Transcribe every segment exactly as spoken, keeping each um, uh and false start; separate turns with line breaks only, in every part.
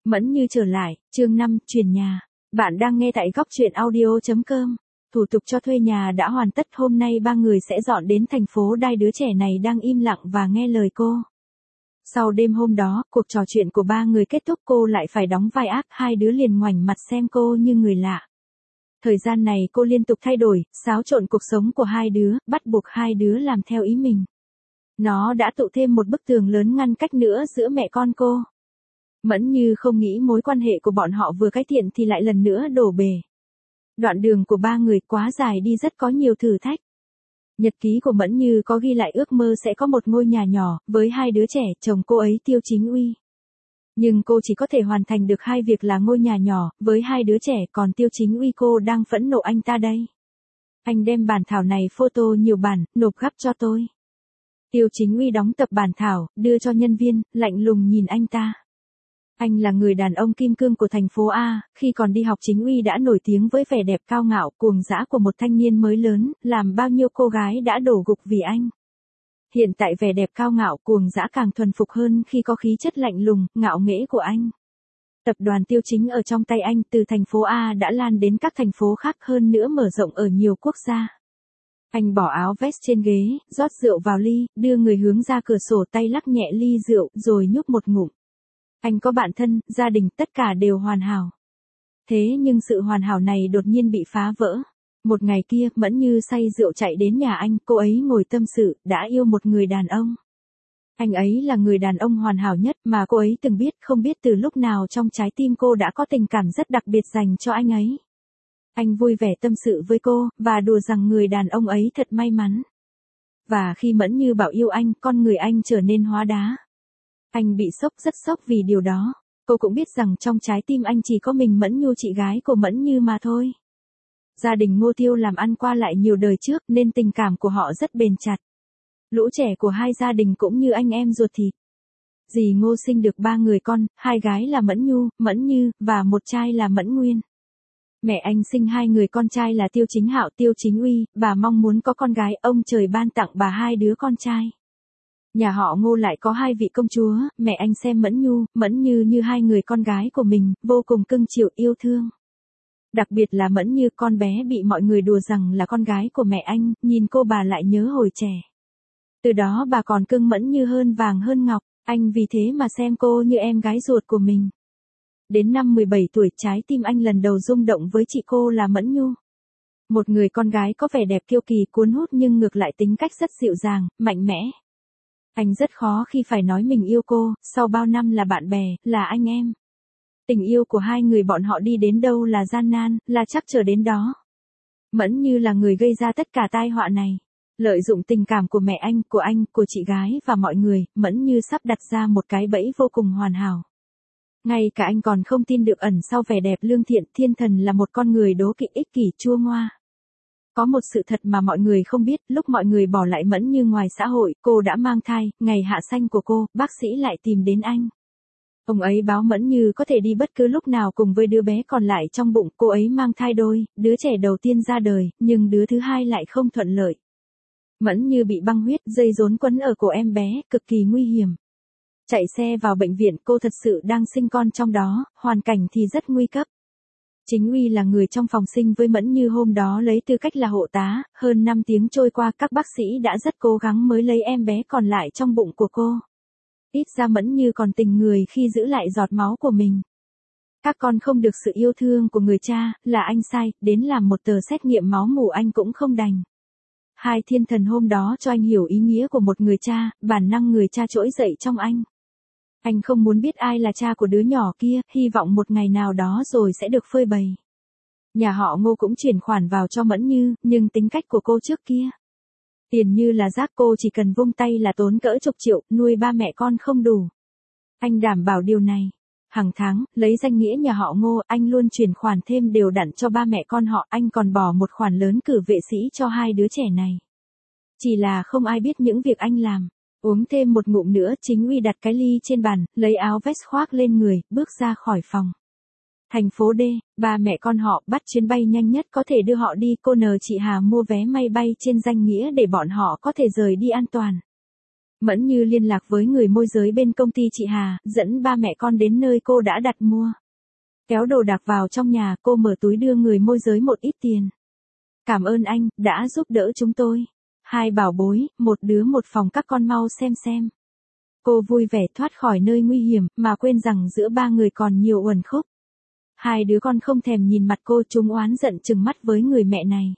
Mẫn Như trở lại, chương năm, chuyển nhà. Bạn đang nghe tại góc truyện audio.com. Thủ tục cho thuê nhà đã hoàn tất, hôm nay ba người sẽ dọn đến thành phố Đài. Đứa trẻ này đang im lặng và nghe lời cô. Sau đêm hôm đó, cuộc trò chuyện của ba người kết thúc, cô lại phải đóng vai ác, hai đứa liền ngoảnh mặt xem cô như người lạ. Thời gian này cô liên tục thay đổi, xáo trộn cuộc sống của hai đứa, bắt buộc hai đứa làm theo ý mình. Nó đã tụ thêm một bức tường lớn ngăn cách nữa giữa mẹ con cô. Mẫn Như không nghĩ mối quan hệ của bọn họ vừa cải thiện thì lại lần nữa đổ bể. Đoạn đường của ba người quá dài đi, rất có nhiều thử thách. Nhật ký của Mẫn Như có ghi lại ước mơ sẽ có một ngôi nhà nhỏ, với hai đứa trẻ, chồng cô ấy Tiêu Chính Uy. Nhưng cô chỉ có thể hoàn thành được hai việc là ngôi nhà nhỏ, với hai đứa trẻ, còn Tiêu Chính Uy cô đang phẫn nộ anh ta đây. Anh đem bản thảo này photo nhiều bản, nộp gấp cho tôi. Tiêu Chính Uy đóng tập bản thảo, đưa cho nhân viên, lạnh lùng nhìn anh ta. Anh là người đàn ông kim cương của thành phố A, khi còn đi học Chính Uy đã nổi tiếng với vẻ đẹp cao ngạo, cuồng dã của một thanh niên mới lớn, làm bao nhiêu cô gái đã đổ gục vì anh. Hiện tại vẻ đẹp cao ngạo, cuồng dã càng thuần phục hơn khi có khí chất lạnh lùng, ngạo nghễ của anh. Tập đoàn Tiêu Chính ở trong tay anh, từ thành phố A đã lan đến các thành phố khác, hơn nữa mở rộng ở nhiều quốc gia. Anh bỏ áo vest trên ghế, rót rượu vào ly, đưa người hướng ra cửa sổ, tay lắc nhẹ ly rượu, rồi nhúc một ngụm. Anh có bạn thân, gia đình, tất cả đều hoàn hảo. Thế nhưng sự hoàn hảo này đột nhiên bị phá vỡ. Một ngày kia, Mẫn Như say rượu chạy đến nhà anh, cô ấy ngồi tâm sự, đã yêu một người đàn ông. Anh ấy là người đàn ông hoàn hảo nhất mà cô ấy từng biết, không biết từ lúc nào trong trái tim cô đã có tình cảm rất đặc biệt dành cho anh ấy. Anh vui vẻ tâm sự với cô, và đùa rằng người đàn ông ấy thật may mắn. Và khi Mẫn Như bảo yêu anh, con người anh trở nên hóa đá. Anh bị sốc, rất sốc vì điều đó. Cô cũng biết rằng trong trái tim anh chỉ có mình Mẫn Nhu, chị gái của Mẫn Như mà thôi. Gia đình Ngô Tiêu làm ăn qua lại nhiều đời trước nên tình cảm của họ rất bền chặt. Lũ trẻ của hai gia đình cũng như anh em ruột thịt. Dì Ngô sinh được ba người con, hai gái là Mẫn Nhu, Mẫn Như, và một trai là Mẫn Nguyên. Mẹ anh sinh hai người con trai là Tiêu Chính Hạo, Tiêu Chính Uy, bà mong muốn có con gái, ông trời ban tặng bà hai đứa con trai. Nhà họ Ngô lại có hai vị công chúa, mẹ anh xem Mẫn Nhu, Mẫn Như như hai người con gái của mình, vô cùng cưng chiều yêu thương. Đặc biệt là Mẫn Như, con bé bị mọi người đùa rằng là con gái của mẹ anh, nhìn cô bà lại nhớ hồi trẻ. Từ đó bà còn cưng Mẫn Như hơn vàng hơn ngọc, anh vì thế mà xem cô như em gái ruột của mình. Đến năm mười bảy tuổi, trái tim anh lần đầu rung động với chị cô là Mẫn Nhu. Một người con gái có vẻ đẹp kiêu kỳ cuốn hút nhưng ngược lại tính cách rất dịu dàng, mạnh mẽ. Anh rất khó khi phải nói mình yêu cô, sau bao năm là bạn bè, là anh em. Tình yêu của hai người bọn họ đi đến đâu là gian nan, là chắc chờ đến đó. Mẫn Như là người gây ra tất cả tai họa này. Lợi dụng tình cảm của mẹ anh, của anh, của chị gái và mọi người, Mẫn Như sắp đặt ra một cái bẫy vô cùng hoàn hảo. Ngay cả anh còn không tin được ẩn sau vẻ đẹp lương thiện, thiên thần là một con người đố kỵ, ích kỷ, chua ngoa. Có một sự thật mà mọi người không biết, lúc mọi người bỏ lại Mẫn Như ngoài xã hội, cô đã mang thai, ngày hạ sanh của cô, bác sĩ lại tìm đến anh. Ông ấy báo Mẫn Như có thể đi bất cứ lúc nào cùng với đứa bé còn lại trong bụng, cô ấy mang thai đôi, đứa trẻ đầu tiên ra đời, nhưng đứa thứ hai lại không thuận lợi. Mẫn Như bị băng huyết, dây rốn quấn ở cổ em bé, cực kỳ nguy hiểm. Chạy xe vào bệnh viện, cô thật sự đang sinh con trong đó, hoàn cảnh thì rất nguy cấp. Chính Uy là người trong phòng sinh với Mẫn Như hôm đó lấy tư cách là hộ tá, hơn năm tiếng trôi qua các bác sĩ đã rất cố gắng mới lấy em bé còn lại trong bụng của cô. Ít ra Mẫn Như còn tình người khi giữ lại giọt máu của mình. Các con không được sự yêu thương của người cha, là anh sai, đến làm một tờ xét nghiệm máu mủ anh cũng không đành. Hai thiên thần hôm đó cho anh hiểu ý nghĩa của một người cha, bản năng người cha trỗi dậy trong anh. Anh không muốn biết ai là cha của đứa nhỏ kia, hy vọng một ngày nào đó rồi sẽ được phơi bày. Nhà họ Ngô cũng chuyển khoản vào cho Mẫn Như, nhưng tính cách của cô trước kia. Tiền như là rác, cô chỉ cần vung tay là tốn cỡ chục triệu, nuôi ba mẹ con không đủ. Anh đảm bảo điều này. Hàng tháng, lấy danh nghĩa nhà họ Ngô, anh luôn chuyển khoản thêm đều đặn cho ba mẹ con họ, anh còn bỏ một khoản lớn cử vệ sĩ cho hai đứa trẻ này. Chỉ là không ai biết những việc anh làm. Uống thêm một ngụm nữa, Chính Uy đặt cái ly trên bàn, lấy áo vest khoác lên người, bước ra khỏi phòng. Thành phố D, ba mẹ con họ bắt chuyến bay nhanh nhất có thể đưa họ đi, cô N chị Hà mua vé máy bay trên danh nghĩa để bọn họ có thể rời đi an toàn. Mẫn Như liên lạc với người môi giới bên công ty chị Hà, dẫn ba mẹ con đến nơi cô đã đặt mua. Kéo đồ đạc vào trong nhà, cô mở túi đưa người môi giới một ít tiền. Cảm ơn anh, đã giúp đỡ chúng tôi. Hai bảo bối, một đứa một phòng, các con mau xem xem. Cô vui vẻ thoát khỏi nơi nguy hiểm, mà quên rằng giữa ba người còn nhiều uẩn khúc. Hai đứa con không thèm nhìn mặt cô, chúng oán giận trừng mắt với người mẹ này.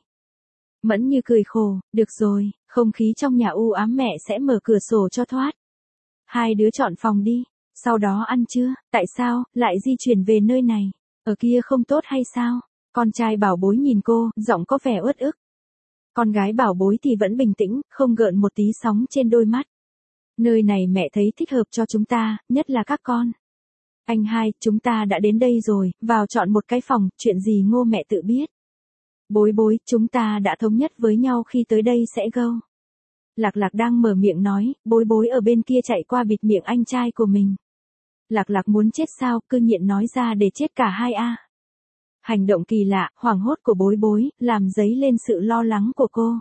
Mẫn Như cười khổ, được rồi, không khí trong nhà u ám, mẹ sẽ mở cửa sổ cho thoát. Hai đứa chọn phòng đi, sau đó ăn trưa. Tại sao lại di chuyển về nơi này? Ở kia không tốt hay sao? Con trai bảo bối nhìn cô, giọng có vẻ uất ức. Con gái bảo bối thì vẫn bình tĩnh, không gợn một tí sóng trên đôi mắt. Nơi này mẹ thấy thích hợp cho chúng ta, nhất là các con. Anh hai, chúng ta đã đến đây rồi, vào chọn một cái phòng, chuyện gì Ngô mẹ tự biết. Bối bối, chúng ta đã thống nhất với nhau khi tới đây sẽ go. Lạc Lạc đang mở miệng nói, bối bối ở bên kia chạy qua bịt miệng anh trai của mình. Lạc Lạc muốn chết sao, cư nhiên nói ra để chết cả hai a. Hành động kỳ lạ, hoảng hốt của bối bối, làm dấy lên sự lo lắng của cô.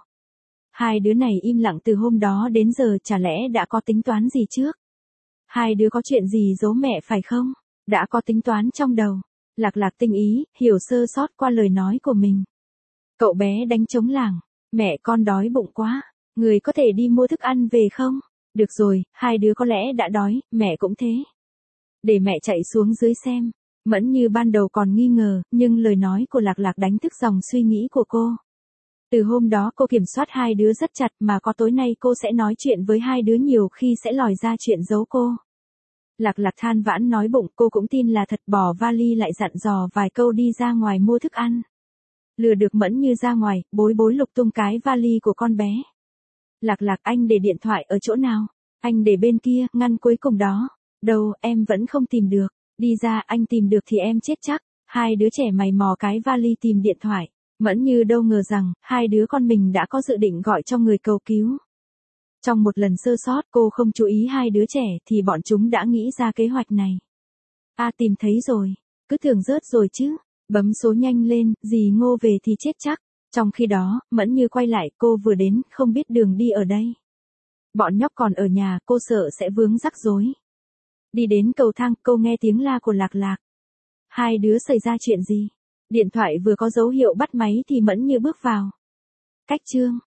Hai đứa này im lặng từ hôm đó đến giờ, chả lẽ đã có tính toán gì trước? Hai đứa có chuyện gì giấu mẹ phải không? Đã có tính toán trong đầu. Lạc Lạc tinh ý, hiểu sơ sót qua lời nói của mình. Cậu bé đánh trống lảng, mẹ con đói bụng quá, người có thể đi mua thức ăn về không? Được rồi, hai đứa có lẽ đã đói, mẹ cũng thế. Để mẹ chạy xuống dưới xem. Mẫn Như ban đầu còn nghi ngờ, nhưng lời nói của Lạc Lạc đánh thức dòng suy nghĩ của cô. Từ hôm đó cô kiểm soát hai đứa rất chặt, mà có tối nay cô sẽ nói chuyện với hai đứa nhiều khi sẽ lòi ra chuyện giấu cô. Lạc Lạc than vãn nói bụng, cô cũng tin là thật, bỏ vali lại dặn dò vài câu đi ra ngoài mua thức ăn. Lừa được Mẫn Như ra ngoài, bối bối lục tung cái vali của con bé. Lạc Lạc, anh để điện thoại ở chỗ nào? Anh để bên kia, ngăn cuối cùng đó. Đâu, em vẫn không tìm được. Đi ra, anh tìm được thì em chết chắc. Hai đứa trẻ mày mò cái vali tìm điện thoại. Mẫn Như đâu ngờ rằng, hai đứa con mình đã có dự định gọi cho người cầu cứu. Trong một lần sơ sót, cô không chú ý hai đứa trẻ thì bọn chúng đã nghĩ ra kế hoạch này. À, tìm thấy rồi. Cứ tưởng rớt rồi chứ. Bấm số nhanh lên, dì Ngô về thì chết chắc. Trong khi đó, Mẫn Như quay lại, cô vừa đến, không biết đường đi ở đây. Bọn nhóc còn ở nhà, cô sợ sẽ vướng rắc rối. Đi đến cầu thang, cô nghe tiếng la của Lạc Lạc. Hai đứa xảy ra chuyện gì? Điện thoại vừa có dấu hiệu bắt máy thì Mẫn Như bước vào. Cách chương